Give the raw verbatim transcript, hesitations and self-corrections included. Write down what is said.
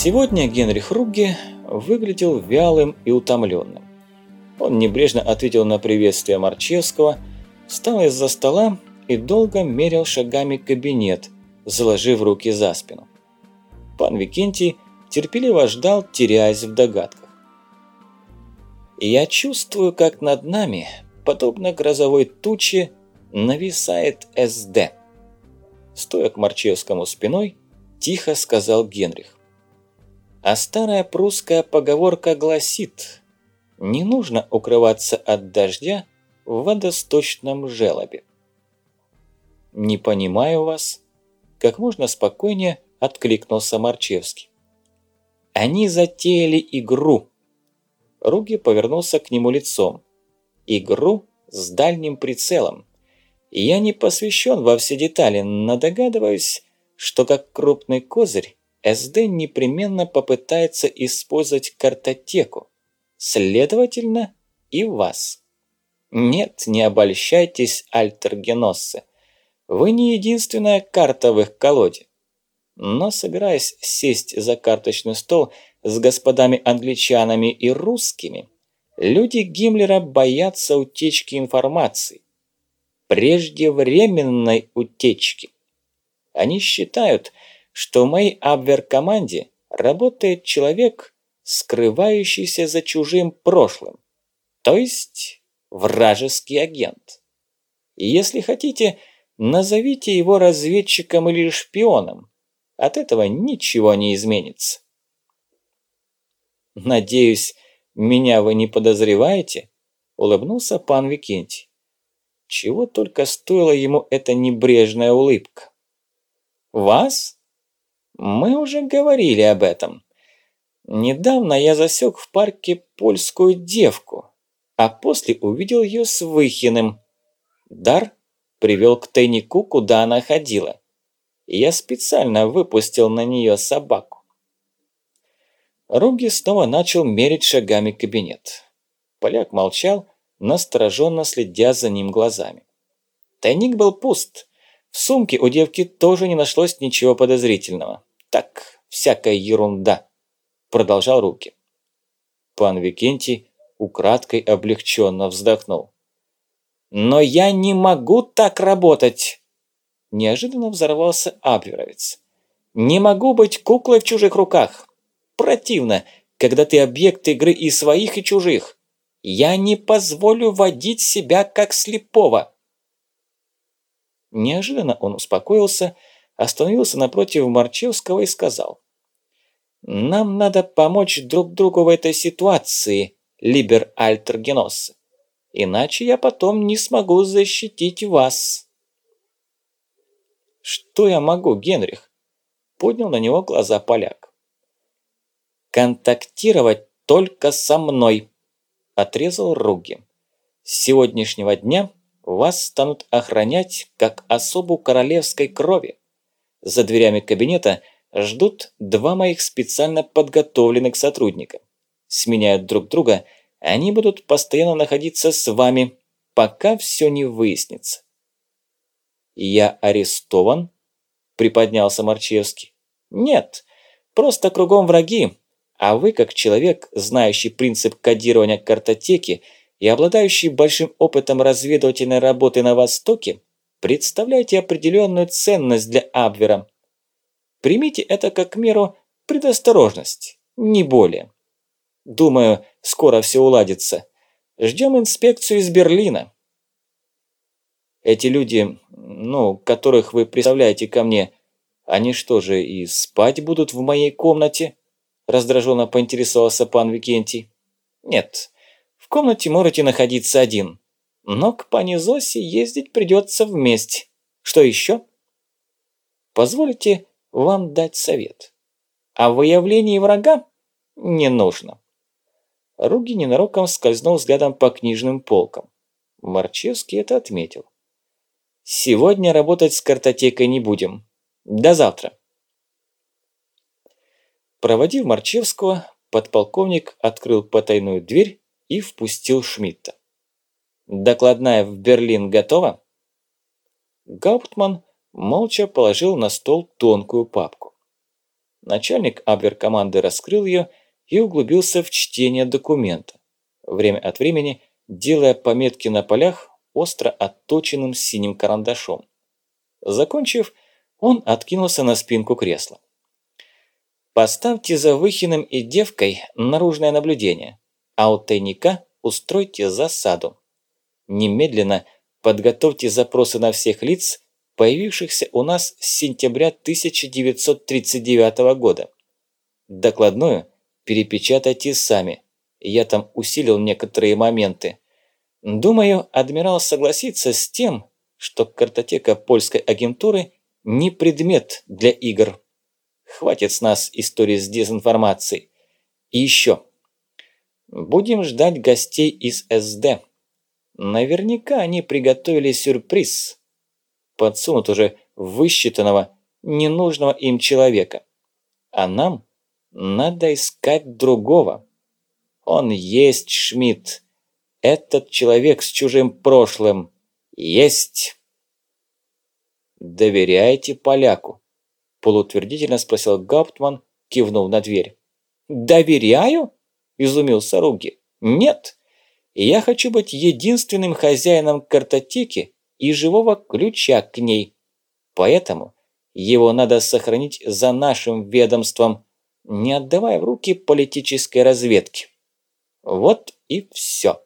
Сегодня Генрих Ругге выглядел вялым и утомленным. Он небрежно ответил на приветствие Марчевского, встал из-за стола и долго мерил шагами кабинет, заложив руки за спину. Пан Викентий терпеливо ждал, теряясь в догадках. «Я чувствую, как над нами, подобно грозовой туче, нависает СД». Стоя к Марчевскому спиной, тихо сказал Генрих. А старая прусская поговорка гласит: «Не нужно укрываться от дождя в водосточном желобе». «Не понимаю вас», – как можно спокойнее откликнулся Марчевский. «Они затеяли игру». Ругге повернулся к нему лицом. «Игру с дальним прицелом. Я не посвящен во все детали, но догадываюсь, что как крупный козырь СД непременно попытается использовать картотеку, следовательно, и вас. Нет, не обольщайтесь, альтергеноссы. Вы не единственная карта в их колоде. Но, собираясь сесть за карточный стол с господами англичанами и русскими, люди Гиммлера боятся утечки информации. Преждевременной утечки. Они считают, что в моей Абвер-команде работает человек, скрывающийся за чужим прошлым, то есть вражеский агент. И если хотите, назовите его разведчиком или шпионом, от этого ничего не изменится. «Надеюсь, меня вы не подозреваете?» – улыбнулся пан Викентий. Чего только стоила ему эта небрежная улыбка. «Вас? Мы уже говорили об этом. Недавно я засек в парке польскую девку, а после увидел ее с Выхиным. Дар привел к тайнику, куда она ходила. И я специально выпустил на нее собаку». Ругге снова начал мерить шагами кабинет. Поляк молчал, настороженно следя за ним глазами. Тайник был пуст. В сумке у девки тоже не нашлось ничего подозрительного. Так, всякая ерунда, продолжал Ругге. Пан Викентий украдкой облегченно вздохнул. «Но я не могу так работать!» Неожиданно взорвался абверовец. «Не могу быть куклой в чужих руках! Противно, когда ты объект игры и своих, и чужих! Я не позволю водить себя как слепого!» Неожиданно он успокоился, остановился напротив Марчевского и сказал: «Нам надо помочь друг другу в этой ситуации, либер альтергеноссы. Иначе я потом не смогу защитить вас». «Что я могу, Генрих?» – поднял на него глаза поляк. «Контактировать только со мной», – отрезал Ругге. «С сегодняшнего дня вас станут охранять как особу королевской крови. За дверями кабинета ждут два моих специально подготовленных сотрудника. Сменяют друг друга, они будут постоянно находиться с вами, пока все не выяснится». «Я арестован?» – приподнялся Марчевский. «Нет, просто кругом враги, а вы, как человек, знающий принцип кодирования картотеки и обладающий большим опытом разведывательной работы на Востоке, представляете определенную ценность для Абвера. Примите это как меру предосторожности, не более. Думаю, скоро все уладится. Ждем инспекцию из Берлина». «Эти люди, ну, которых вы представляете ко мне, они что же, и спать будут в моей комнате?» Раздраженно поинтересовался пан Викентий. «Нет, в комнате можете находиться один, но к пане Зосе ездить придется вместе. Что еще?» «Позвольте вам дать совет. О выявлении врага не нужно». Ругге ненароком скользнул взглядом по книжным полкам. Марчевский это отметил. «Сегодня работать с картотекой не будем. До завтра». Проводив Марчевского, подполковник открыл потайную дверь и впустил Шмидта. «Докладная в Берлин готова?» Гауптман молча положил на стол тонкую папку. Начальник абвер-команды раскрыл ее и углубился в чтение документа, время от времени делая пометки на полях остро отточенным синим карандашом. Закончив, он откинулся на спинку кресла. «Поставьте за Выхиным и девкой наружное наблюдение, а у тайника устройте засаду. Немедленно подготовьте запросы на всех лиц, появившихся у нас с сентября тысяча девятьсот тридцать девятого года. Докладную перепечатайте сами, я там усилил некоторые моменты. Думаю, адмирал согласится с тем, что картотека польской агентуры не предмет для игр. Хватит с нас истории с дезинформацией. И еще. Будем ждать гостей из эс дэ. Наверняка они приготовили сюрприз. Подсунут уже высчитанного, ненужного им человека. А нам надо искать другого. Он есть Шмидт. Этот человек с чужим прошлым. Есть. «Доверяете поляку?» – полуутвердительно спросил Гауптман, кивнув на дверь. «Доверяю?» – изумился Ругги. «Нет. Я хочу быть единственным хозяином картотеки и живого ключа к ней. Поэтому его надо сохранить за нашим ведомством, не отдавая в руки политической разведки. Вот и все».